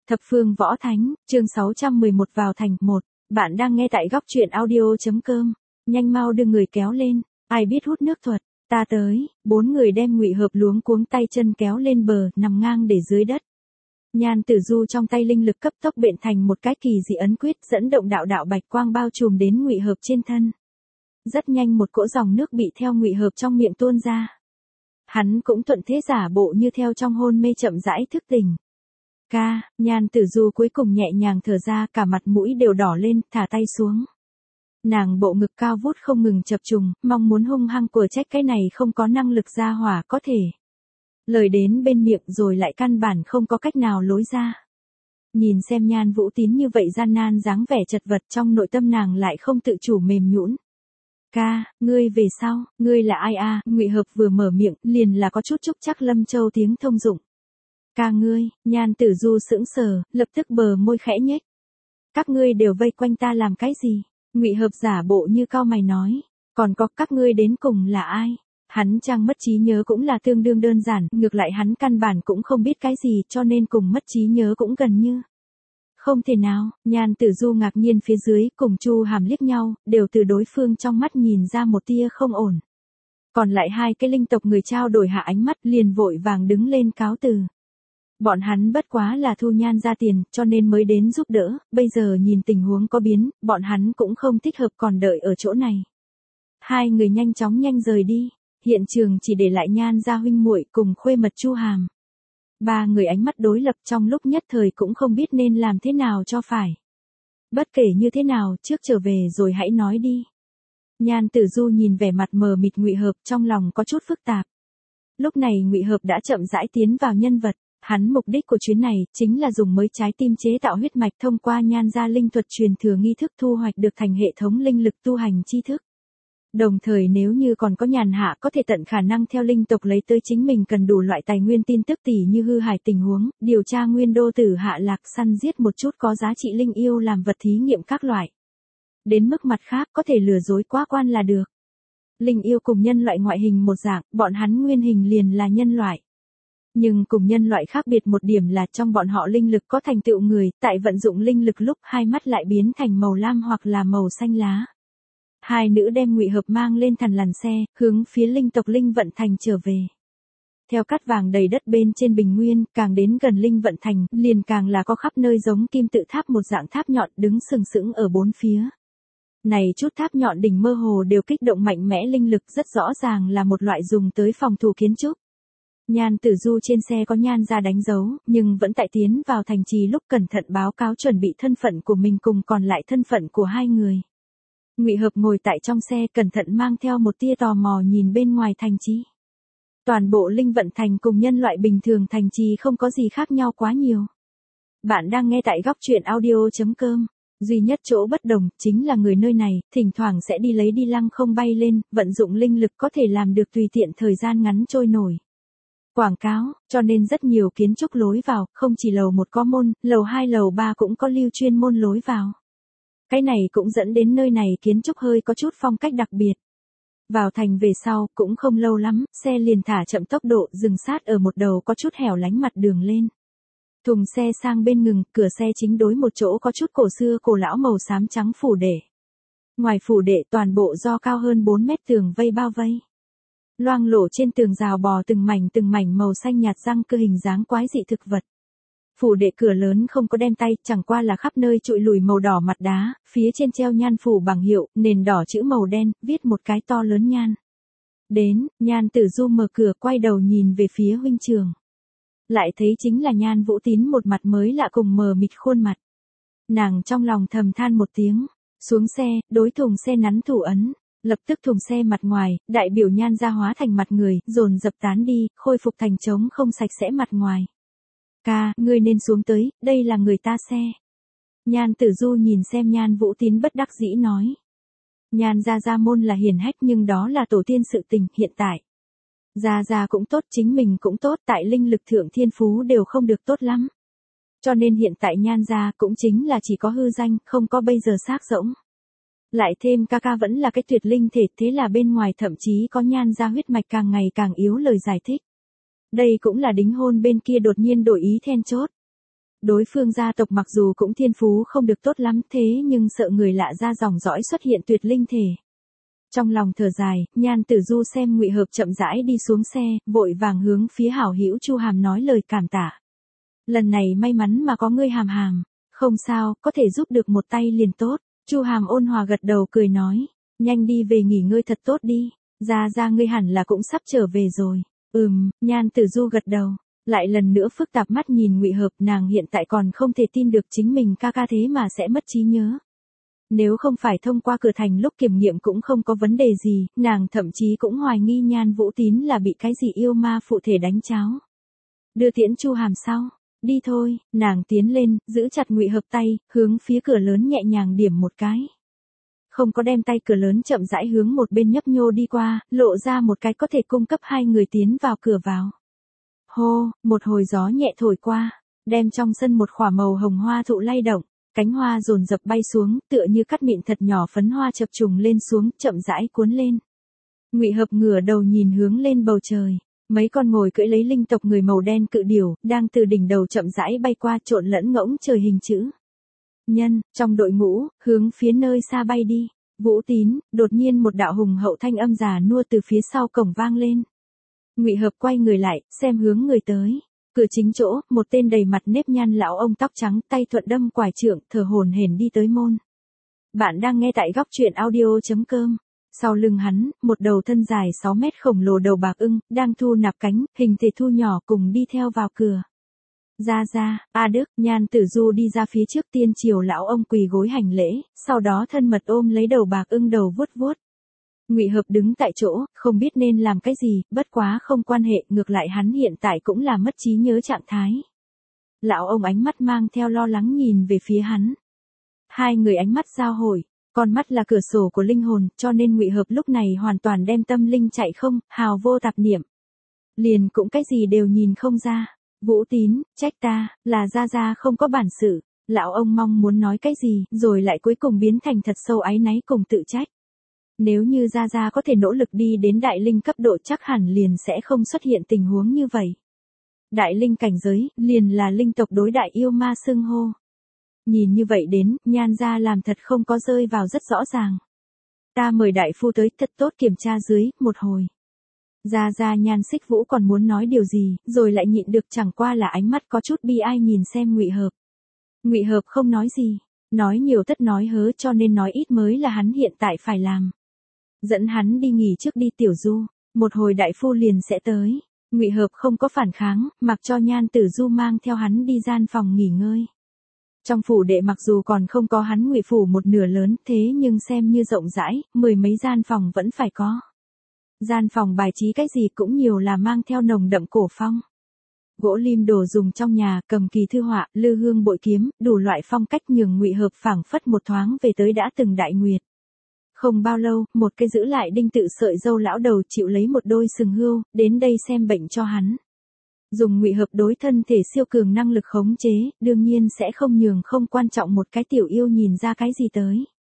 Thập phương võ thánh, chương 611 vào thành 1. Bạn đang nghe tại góc truyện audio.com. Nhanh mau đưa người kéo lên, ai biết hút nước thuật, ta tới. 4 người đem Ngụy Hợp luống cuống tay chân kéo lên bờ, nằm ngang để dưới đất. Nhan Tử Du trong tay linh lực cấp tốc bện thành một cái kỳ dị ấn quyết, dẫn động đạo đạo bạch quang bao trùm đến Ngụy Hợp trên thân. Rất nhanh một cỗ dòng nước bị theo Ngụy Hợp trong miệng tuôn ra. Hắn cũng thuận thế giả bộ như theo trong hôn mê chậm rãi thức tỉnh. Nhan Tử Du cuối cùng nhẹ nhàng thở ra, cả mặt mũi đều đỏ lên, thả tay xuống. Nàng bộ ngực cao vút không ngừng chập trùng, mong muốn hung hăng của trách cái này không có năng lực ra hỏa có thể. Lời đến bên miệng rồi lại căn bản không có cách nào lối ra. Nhìn xem Nhan Vũ Tín như vậy gian nan dáng vẻ chật vật, trong nội tâm nàng lại không tự chủ mềm nhũn. Ngươi về sau, ngươi là ai a? Ngụy Hợp vừa mở miệng, liền là có chút chúc chắc Lâm Châu tiếng thông dụng. Ngươi, Nhan Tử Du sững sờ, lập tức bờ môi khẽ nhếch. Các ngươi đều vây quanh ta làm cái gì? Ngụy Hợp giả bộ như cau mày nói, còn có các ngươi đến cùng là ai? Hắn trang mất trí nhớ cũng là tương đương đơn giản, ngược lại hắn căn bản cũng không biết cái gì, cho nên cùng mất trí nhớ cũng gần như. Không thể nào, Nhan Tử Du ngạc nhiên phía dưới, cùng Chu Hàm liếc nhau, đều từ đối phương trong mắt nhìn ra một tia không ổn. Còn lại hai cái linh tộc người trao đổi hạ ánh mắt, liền vội vàng đứng lên cáo từ. Bọn hắn bất quá là thu Nhan ra tiền, cho nên mới đến giúp đỡ, bây giờ nhìn tình huống có biến, bọn hắn cũng không thích hợp còn đợi ở chỗ này. Hai người nhanh chóng rời đi, hiện trường chỉ để lại Nhan gia huynh muội cùng khuê mật Chu Hàm. Ba người ánh mắt đối lập trong lúc nhất thời cũng không biết nên làm thế nào cho phải. Bất kể như thế nào, trước trở về rồi hãy nói đi. Nhan Tử Du nhìn vẻ mặt mờ mịt Ngụy Hợp, trong lòng có chút phức tạp. Lúc này Ngụy Hợp đã chậm rãi tiến vào nhân vật. Hắn mục đích của chuyến này chính là dùng mới trái tim chế tạo huyết mạch, thông qua Nhan gia linh thuật truyền thừa nghi thức thu hoạch được thành hệ thống linh lực tu hành tri thức. Đồng thời nếu như còn có nhàn hạ có thể tận khả năng theo linh tộc lấy tới chính mình cần đủ loại tài nguyên tin tức tỉ như hư hại tình huống, điều tra nguyên đô tử hạ lạc, săn giết một chút có giá trị linh yêu làm vật thí nghiệm các loại. Đến mức mặt khác có thể lừa dối quá quan là được. Linh yêu cùng nhân loại ngoại hình một dạng, bọn hắn nguyên hình liền là nhân loại. Nhưng cùng nhân loại khác biệt một điểm là trong bọn họ linh lực có thành tựu người, tại vận dụng linh lực lúc hai mắt lại biến thành màu lam hoặc là màu xanh lá. Hai nữ đem Ngụy Hợp mang lên thằn lằn xe, hướng phía linh tộc Linh Vận Thành trở về. Theo cát vàng đầy đất bên trên bình nguyên, càng đến gần Linh Vận Thành, liền càng là có khắp nơi giống kim tự tháp một dạng tháp nhọn đứng sừng sững ở bốn phía. Này chút tháp nhọn đỉnh mơ hồ đều kích động mạnh mẽ linh lực, rất rõ ràng là một loại dùng tới phòng thủ kiến trúc. Nhan Tử Du trên xe có Nhan gia đánh dấu, nhưng vẫn tại tiến vào thành trì lúc cẩn thận báo cáo chuẩn bị thân phận của mình cùng còn lại thân phận của hai người. Ngụy Hợp ngồi tại trong xe cẩn thận mang theo một tia tò mò nhìn bên ngoài thành trì. Toàn bộ Linh Vận Thành cùng nhân loại bình thường thành trì không có gì khác nhau quá nhiều. Bạn đang nghe tại góc truyện audio.com. Duy nhất chỗ bất đồng chính là người nơi này thỉnh thoảng sẽ đi lấy đi lăng không bay lên, vận dụng linh lực có thể làm được tùy tiện thời gian ngắn trôi nổi. Quảng cáo, cho nên rất nhiều kiến trúc lối vào, không chỉ lầu 1 có môn, lầu 2 lầu 3 cũng có lưu chuyên môn lối vào. Cái này cũng dẫn đến nơi này kiến trúc hơi có chút phong cách đặc biệt. Vào thành về sau, cũng không lâu lắm, xe liền thả chậm tốc độ dừng sát ở một đầu có chút hẻo lánh mặt đường lên. Thùng xe sang bên ngừng, cửa xe chính đối một chỗ có chút cổ xưa cổ lão màu xám trắng phủ đệ. Ngoài phủ đệ toàn bộ do cao hơn 4 mét tường vây bao vây. Loang lổ trên tường rào bò từng mảnh màu xanh nhạt răng cơ hình dáng quái dị thực vật. Phủ đệ cửa lớn không có đem tay, chẳng qua là khắp nơi trụi lùi màu đỏ mặt đá, phía trên treo nhan phủ bảng hiệu, nền đỏ chữ màu đen, viết một cái to lớn Nhan. Đến, Nhan Tử Du mở cửa quay đầu nhìn về phía huynh trường. Lại thấy chính là Nhan Vũ Tín một mặt mới lạ cùng mờ mịt khuôn mặt. Nàng trong lòng thầm than một tiếng, xuống xe, đối thùng xe nắn thủ ấn. Lập tức thùng xe mặt ngoài, đại biểu Nhan gia hóa thành mặt người, dồn dập tán đi, khôi phục thành trống không sạch sẽ mặt ngoài. Ngươi nên xuống tới, đây là người ta xe. Nhan Tử Du nhìn xem Nhan Vũ Tín bất đắc dĩ nói. Nhan gia môn là hiển hách nhưng đó là tổ tiên sự tình, hiện tại. Gia cũng tốt, chính mình cũng tốt, tại linh lực thượng thiên phú đều không được tốt lắm. Cho nên hiện tại Nhan gia cũng chính là chỉ có hư danh, không có bây giờ xác rỗng. Lại thêm ca vẫn là cái tuyệt linh thể, thế là bên ngoài thậm chí có Nhan gia huyết mạch càng ngày càng yếu lời giải thích. Đây cũng là đính hôn bên kia đột nhiên đổi ý then chốt. Đối phương gia tộc mặc dù cũng thiên phú không được tốt lắm thế nhưng sợ người lạ ra dòng dõi xuất hiện tuyệt linh thể. Trong lòng thở dài, Nhan Tử Du xem Ngụy Hợp chậm rãi đi xuống xe, vội vàng hướng phía hảo hữu Chu Hàm nói lời cảm tạ. Lần này may mắn mà có ngươi Hàm Hàm, không sao, có thể giúp được một tay liền tốt. Chu Hàm ôn hòa gật đầu cười nói, nhanh đi về nghỉ ngơi thật tốt đi, ra ngươi hẳn là cũng sắp trở về rồi. Nhan Tử Du gật đầu, lại lần nữa phức tạp mắt nhìn Ngụy Hợp, nàng hiện tại còn không thể tin được chính mình ca ca thế mà sẽ mất trí nhớ. Nếu không phải thông qua cửa thành lúc kiểm nghiệm cũng không có vấn đề gì, nàng thậm chí cũng hoài nghi Nhan Vũ Tín là bị cái gì yêu ma phụ thể đánh cháo. Đưa tiễn Chu Hàm sau, đi thôi, nàng tiến lên, giữ chặt Ngụy Hợp tay, hướng phía cửa lớn nhẹ nhàng điểm một cái. Không có đem tay cửa lớn chậm rãi hướng một bên nhấp nhô đi qua, lộ ra một cái có thể cung cấp hai người tiến vào cửa vào. Hô, một hồi gió nhẹ thổi qua, đem trong sân một khỏa màu hồng hoa thụ lay động, cánh hoa dồn dập bay xuống, tựa như cắt mịn thật nhỏ phấn hoa chập trùng lên xuống, chậm rãi cuốn lên. Ngụy Hợp ngửa đầu nhìn hướng lên bầu trời, mấy con ngồi cưỡi lấy linh tộc người màu đen cự điểu, đang từ đỉnh đầu chậm rãi bay qua trộn lẫn ngỗng trời hình chữ nhân, trong đội ngũ, hướng phía nơi xa bay đi. Vũ Tín, đột nhiên một đạo hùng hậu thanh âm già nua từ phía sau cổng vang lên. Ngụy Hợp quay người lại, xem hướng người tới. Cửa chính chỗ, một tên đầy mặt nếp nhăn lão ông tóc trắng, tay thuận đâm quải trượng, thở hổn hển đi tới môn. Bạn đang nghe tại góc truyện audio.com. Sau lưng hắn, một đầu thân dài 6 mét khổng lồ đầu bạc ưng, đang thu nạp cánh, hình thể thu nhỏ cùng đi theo vào cửa. A Đức, Nhan Tử Du đi ra phía trước tiên triều lão ông quỳ gối hành lễ, sau đó thân mật ôm lấy đầu bạc ưng đầu vuốt vuốt. Ngụy Hợp đứng tại chỗ, không biết nên làm cái gì, bất quá không quan hệ, ngược lại hắn hiện tại cũng là mất trí nhớ trạng thái. Lão ông ánh mắt mang theo lo lắng nhìn về phía hắn. Hai người ánh mắt giao hội, con mắt là cửa sổ của linh hồn, cho nên Ngụy Hợp lúc này hoàn toàn đem tâm linh chạy không, hào vô tạp niệm. Liền cũng cái gì đều nhìn không ra. Vũ Tín, trách ta, là Gia không có bản sự. Lão ông mong muốn nói cái gì, rồi lại cuối cùng biến thành thật sâu áy náy cùng tự trách. Nếu như Gia có thể nỗ lực đi đến đại linh cấp độ chắc hẳn liền sẽ không xuất hiện tình huống như vậy. Đại linh cảnh giới, liền là linh tộc đối đại yêu ma xưng hô. Nhìn như vậy đến, Nhan gia làm thật không có rơi vào rất rõ ràng. Ta mời đại phu tới thật tốt kiểm tra dưới, một hồi. Gia Nhan Xích Vũ còn muốn nói điều gì, rồi lại nhịn được, chẳng qua là ánh mắt có chút bi ai nhìn xem Ngụy Hợp. Ngụy Hợp không nói gì, nói nhiều tất nói hớ cho nên nói ít mới là hắn hiện tại phải làm. Dẫn hắn đi nghỉ trước đi Tiểu Du, một hồi đại phu liền sẽ tới. Ngụy Hợp không có phản kháng, mặc cho Nhan Tử Du mang theo hắn đi gian phòng nghỉ ngơi. Trong phủ đệ mặc dù còn không có hắn Ngụy phủ một nửa lớn, thế nhưng xem như rộng rãi, 10 mấy gian phòng vẫn phải có. Gian phòng bài trí cái gì cũng nhiều là mang theo nồng đậm cổ phong. Gỗ lim đồ dùng trong nhà, cầm kỳ thư họa, lư hương bội kiếm, đủ loại phong cách nhường Ngụy Hợp phảng phất một thoáng về tới đã từng đại nguyệt. Không bao lâu, một cái giữ lại đinh tự sợi dâu lão đầu chịu lấy một đôi sừng hươu, đến đây xem bệnh cho hắn. Dùng Ngụy Hợp đối thân thể siêu cường năng lực khống chế, đương nhiên sẽ không nhường không quan trọng một cái tiểu yêu nhìn ra cái gì tới.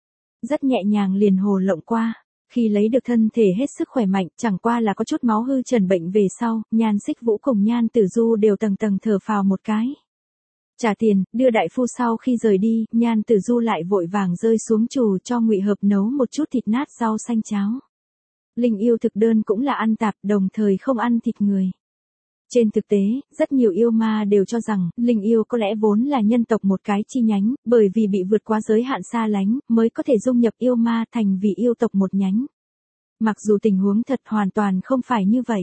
Rất nhẹ nhàng liền hồ lộng qua. Khi lấy được thân thể hết sức khỏe mạnh, chẳng qua là có chút máu hư trần bệnh về sau, Nhan Xích Vũ cùng Nhan Tử Du đều tầng tầng thở phào một cái. Trả tiền, đưa đại phu sau khi rời đi, Nhan Tử Du lại vội vàng rơi xuống chù cho Ngụy Hợp nấu một chút thịt nát rau xanh cháo. Linh yêu thực đơn cũng là ăn tạp, đồng thời không ăn thịt người. Trên thực tế, rất nhiều yêu ma đều cho rằng, linh yêu có lẽ vốn là nhân tộc một cái chi nhánh, bởi vì bị vượt qua giới hạn xa lánh, mới có thể dung nhập yêu ma thành vì yêu tộc một nhánh. Mặc dù tình huống thật hoàn toàn không phải như vậy.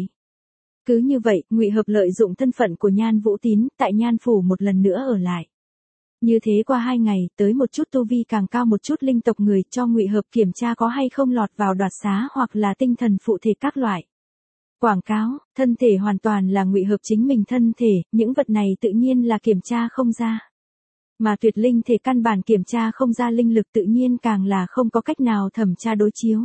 Cứ như vậy, Ngụy Hợp lợi dụng thân phận của Nhan Vũ Tín, tại Nhan phủ một lần nữa ở lại. Như thế qua 2 ngày, tới một chút tu vi càng cao một chút linh tộc người cho Ngụy Hợp kiểm tra có hay không lọt vào đoạt xá hoặc là tinh thần phụ thể các loại. Quảng cáo, thân thể hoàn toàn là Ngụy Hợp chính mình thân thể, những vật này tự nhiên là kiểm tra không ra. Mà tuyệt linh thể căn bản kiểm tra không ra linh lực tự nhiên càng là không có cách nào thẩm tra đối chiếu.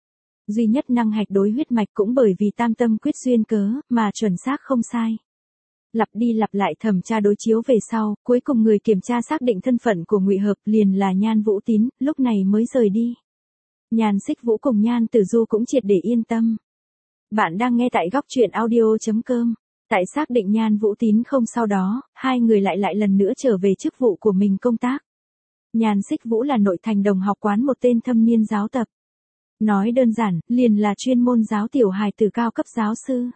Duy nhất năng hạch đối huyết mạch cũng bởi vì tam tâm quyết duyên cớ, mà chuẩn xác không sai. Lặp đi lặp lại thẩm tra đối chiếu về sau, cuối cùng người kiểm tra xác định thân phận của Ngụy Hợp liền là Nhan Vũ Tín, lúc này mới rời đi. Nhan Xích Vũ cùng Nhan Tử Du cũng triệt để yên tâm. Bạn đang nghe tại góc truyện audio.com. Tại xác định Nhan Vũ Tín không sau đó, hai người lại lần nữa trở về chức vụ của mình công tác. Nhan Xích Vũ là nội thành đồng học quán một tên thâm niên giáo tập. Nói đơn giản, liền là chuyên môn giáo tiểu hài từ cao cấp giáo sư.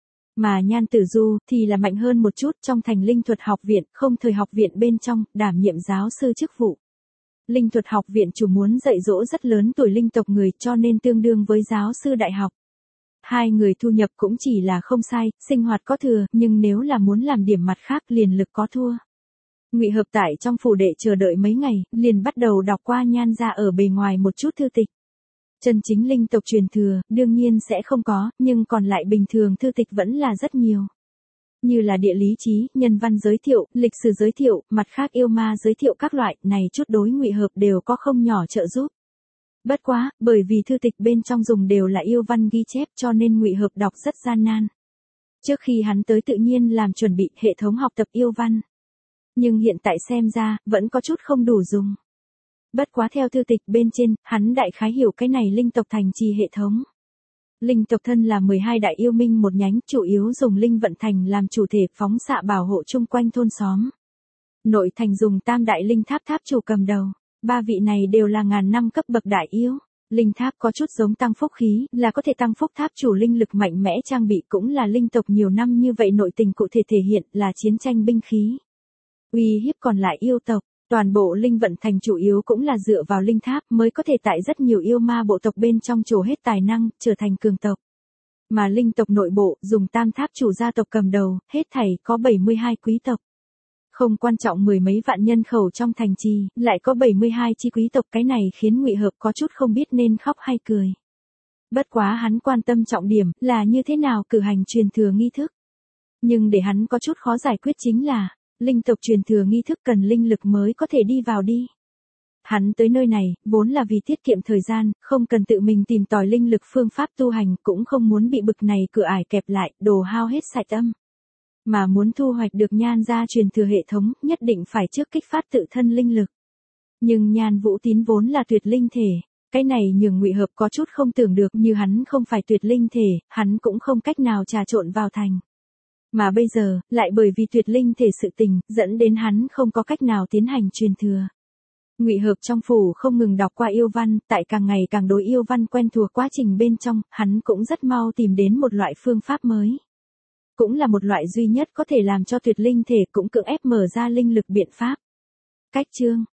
Mà Nhan Tử Du thì là mạnh hơn một chút, trong thành Linh Thuật học viện, không thời học viện bên trong, đảm nhiệm giáo sư chức vụ. Linh Thuật học viện chủ muốn dạy dỗ rất lớn tuổi linh tộc người, cho nên tương đương với giáo sư đại học. Hai người thu nhập cũng chỉ là không sai, sinh hoạt có thừa, nhưng nếu là muốn làm điểm mặt khác liền lực có thua. Ngụy Hợp tại trong phủ đệ chờ đợi mấy ngày, liền bắt đầu đọc qua Nhan ra ở bề ngoài một chút thư tịch. Chân chính linh tộc truyền thừa, đương nhiên sẽ không có, nhưng còn lại bình thường thư tịch vẫn là rất nhiều. Như là địa lý trí, nhân văn giới thiệu, lịch sử giới thiệu, mặt khác yêu ma giới thiệu các loại, này chút đối Ngụy Hợp đều có không nhỏ trợ giúp. Bất quá, bởi vì thư tịch bên trong dùng đều là yêu văn ghi chép cho nên Ngụy Hợp đọc rất gian nan. Trước khi hắn tới tự nhiên làm chuẩn bị hệ thống học tập yêu văn. Nhưng hiện tại xem ra, vẫn có chút không đủ dùng. Bất quá theo thư tịch bên trên, hắn đại khái hiểu cái này linh tộc thành trì hệ thống. Linh tộc thân là 12 đại yêu minh một nhánh, chủ yếu dùng linh vận thành làm chủ thể phóng xạ bảo hộ chung quanh thôn xóm. Nội thành dùng tam đại linh tháp tháp chủ cầm đầu, ba vị này đều là ngàn năm cấp bậc đại yêu. Linh tháp có chút giống tăng phúc khí, là có thể tăng phúc tháp chủ linh lực mạnh mẽ trang bị, cũng là linh tộc nhiều năm như vậy nội tình cụ thể thể hiện là chiến tranh binh khí. Uy hiếp còn lại yêu tộc. Toàn bộ linh vận thành chủ yếu cũng là dựa vào linh tháp mới có thể tại rất nhiều yêu ma bộ tộc bên trong trổ hết tài năng, trở thành cường tộc. Mà linh tộc nội bộ, dùng tam tháp chủ gia tộc cầm đầu, hết thảy có 72 quý tộc. Không quan trọng mười mấy vạn nhân khẩu trong thành trì, lại có 72 chi quý tộc, cái này khiến Ngụy Hợp có chút không biết nên khóc hay cười. Bất quá hắn quan tâm trọng điểm là như thế nào cử hành truyền thừa nghi thức. Nhưng để hắn có chút khó giải quyết chính là, linh tộc truyền thừa nghi thức cần linh lực mới có thể đi vào đi. Hắn tới nơi này, vốn là vì tiết kiệm thời gian, không cần tự mình tìm tòi linh lực phương pháp tu hành, cũng không muốn bị bực này cửa ải kẹp lại, đồ hao hết sạch tâm. Mà muốn thu hoạch được Nhan gia truyền thừa hệ thống, nhất định phải trước kích phát tự thân linh lực. Nhưng Nhan Vũ Tín vốn là tuyệt linh thể, cái này nhường Ngụy Hợp có chút không tưởng được, như hắn không phải tuyệt linh thể, hắn cũng không cách nào trà trộn vào thành. Mà bây giờ, lại bởi vì tuyệt linh thể sự tình, dẫn đến hắn không có cách nào tiến hành truyền thừa. Ngụy Hợp trong phủ không ngừng đọc qua yêu văn, tại càng ngày càng đối yêu văn quen thuộc quá trình bên trong, hắn cũng rất mau tìm đến một loại phương pháp mới. Cũng là một loại duy nhất có thể làm cho tuyệt linh thể cũng cưỡng ép mở ra linh lực biện pháp. Cách chương